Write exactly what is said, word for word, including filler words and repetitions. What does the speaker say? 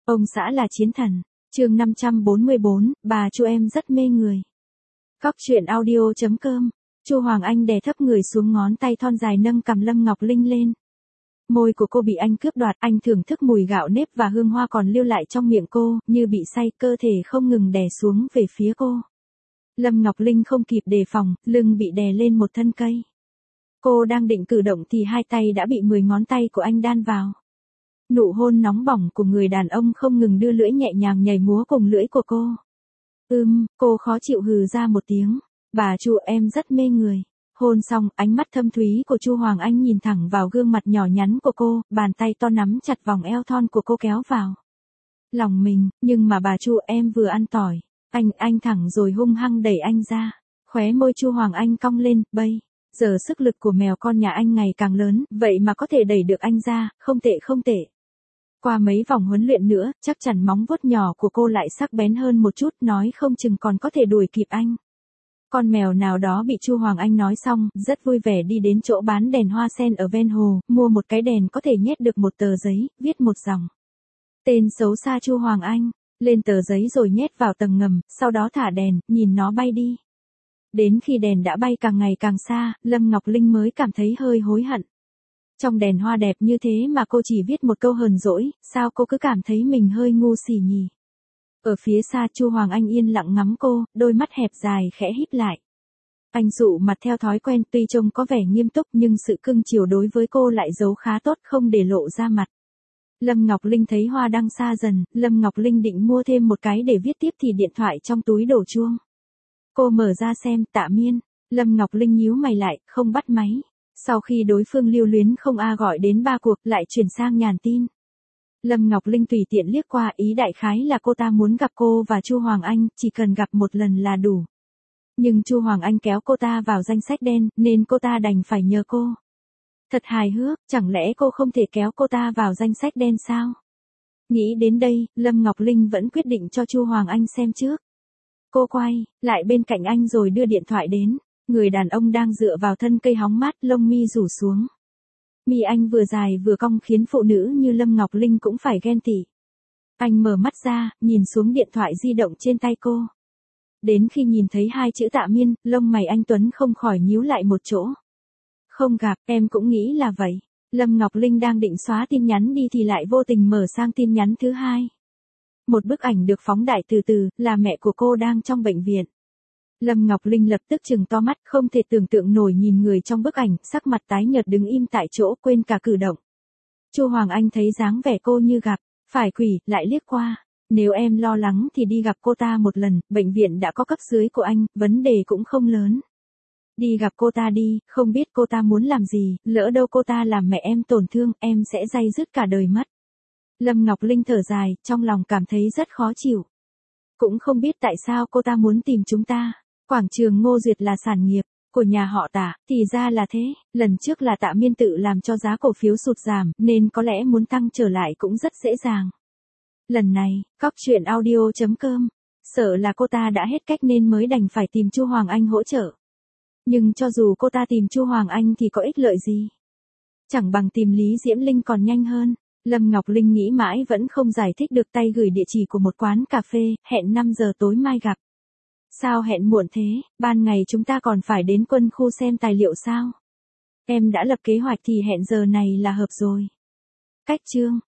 Ông xã là chiến thần. Chương năm trăm bốn mươi bốn, bà Chu em rất mê người. Cóc truyện audio chấm com. Chu Hoàng Anh đè thấp người xuống, ngón tay thon dài nâng cằm Lâm Ngọc Linh lên. Môi của cô bị anh cướp đoạt, anh thưởng thức mùi gạo nếp và hương hoa còn lưu lại trong miệng cô, như bị say, cơ thể không ngừng đè xuống về phía cô. Lâm Ngọc Linh không kịp đề phòng, lưng bị đè lên một thân cây. Cô đang định cử động thì hai tay đã bị mười ngón tay của anh đan vào. Nụ hôn nóng bỏng của người đàn ông không ngừng đưa lưỡi nhẹ nhàng nhảy múa cùng lưỡi của cô. Ưm, cô khó chịu hừ ra một tiếng. Bà Chu em rất mê người. Hôn xong, ánh mắt thâm thúy của Chu Hoàng Anh nhìn thẳng vào gương mặt nhỏ nhắn của cô, bàn tay to nắm chặt vòng eo thon của cô kéo vào lòng mình, nhưng mà bà Chu em vừa ăn tỏi. Anh, anh thẳng rồi hung hăng đẩy anh ra. Khóe môi Chu Hoàng Anh cong lên, bây giờ sức lực của mèo con nhà anh ngày càng lớn, vậy mà có thể đẩy được anh ra, không tệ không tệ. Qua mấy vòng huấn luyện nữa, chắc chắn móng vuốt nhỏ của cô lại sắc bén hơn một chút, nói không chừng còn có thể đuổi kịp anh. Con mèo nào đó bị Chu Hoàng Anh nói xong, rất vui vẻ đi đến chỗ bán đèn hoa sen ở ven hồ, mua một cái đèn có thể nhét được một tờ giấy, viết một dòng. Tên xấu xa Chu Hoàng Anh, lên tờ giấy rồi nhét vào tầng ngầm, sau đó thả đèn, nhìn nó bay đi. Đến khi đèn đã bay càng ngày càng xa, Lâm Ngọc Linh mới cảm thấy hơi hối hận. Trong đèn hoa đẹp như thế mà cô chỉ viết một câu hờn dỗi, sao cô cứ cảm thấy mình hơi ngu xỉ nhỉ? Ở phía xa Chu Hoàng Anh yên lặng ngắm cô, đôi mắt hẹp dài khẽ híp lại. Anh dụ mặt theo thói quen, tuy trông có vẻ nghiêm túc nhưng sự cưng chiều đối với cô lại giấu khá tốt, không để lộ ra mặt. Lâm Ngọc Linh thấy hoa đang xa dần, Lâm Ngọc Linh định mua thêm một cái để viết tiếp thì điện thoại trong túi đổ chuông. Cô mở ra xem, Tạ Miên. Lâm Ngọc Linh nhíu mày lại, không bắt máy. Sau khi đối phương lưu luyến không a gọi đến ba cuộc, lại chuyển sang nhàn tin. Lâm Ngọc Linh tùy tiện liếc qua, ý đại khái là cô ta muốn gặp cô và Chu Hoàng Anh, chỉ cần gặp một lần là đủ. Nhưng Chu Hoàng Anh kéo cô ta vào danh sách đen, nên cô ta đành phải nhờ cô. Thật hài hước, chẳng lẽ cô không thể kéo cô ta vào danh sách đen sao? Nghĩ đến đây, Lâm Ngọc Linh vẫn quyết định cho Chu Hoàng Anh xem trước. Cô quay lại bên cạnh anh rồi đưa điện thoại đến. Người đàn ông đang dựa vào thân cây hóng mát, lông mi rủ xuống. Mi anh vừa dài vừa cong khiến phụ nữ như Lâm Ngọc Linh cũng phải ghen tị. Anh mở mắt ra, nhìn xuống điện thoại di động trên tay cô. Đến khi nhìn thấy hai chữ Tạ Miên, lông mày anh Tuấn không khỏi nhíu lại một chỗ. Không gặp, em cũng nghĩ là vậy. Lâm Ngọc Linh đang định xóa tin nhắn đi thì lại vô tình mở sang tin nhắn thứ hai. Một bức ảnh được phóng đại từ từ, là mẹ của cô đang trong bệnh viện. Lâm Ngọc Linh lập tức trừng to mắt, không thể tưởng tượng nổi nhìn người trong bức ảnh, sắc mặt tái nhợt đứng im tại chỗ, quên cả cử động. Chu Hoàng Anh thấy dáng vẻ cô như gặp phải quỷ, lại liếc qua. Nếu em lo lắng thì đi gặp cô ta một lần, bệnh viện đã có cấp dưới của anh, vấn đề cũng không lớn. Đi gặp cô ta đi, không biết cô ta muốn làm gì, lỡ đâu cô ta làm mẹ em tổn thương, em sẽ day dứt cả đời mất. Lâm Ngọc Linh thở dài, trong lòng cảm thấy rất khó chịu. Cũng không biết tại sao cô ta muốn tìm chúng ta. Quảng trường Ngô Duyệt là sản nghiệp của nhà họ Tạ, thì ra là thế, lần trước là Tạ Miên tự làm cho giá cổ phiếu sụt giảm, nên có lẽ muốn tăng trở lại cũng rất dễ dàng. Lần này, cóc truyện audio chấm com, sợ là cô ta đã hết cách nên mới đành phải tìm Chu Hoàng Anh hỗ trợ. Nhưng cho dù cô ta tìm Chu Hoàng Anh thì có ích lợi gì? Chẳng bằng tìm Lý Diễm Linh còn nhanh hơn. Lâm Ngọc Linh nghĩ mãi vẫn không giải thích được, tay gửi địa chỉ của một quán cà phê, hẹn năm giờ tối mai gặp. Sao hẹn muộn thế, ban ngày chúng ta còn phải đến quân khu xem tài liệu sao? Em đã lập kế hoạch thì hẹn giờ này là hợp rồi. Cách chương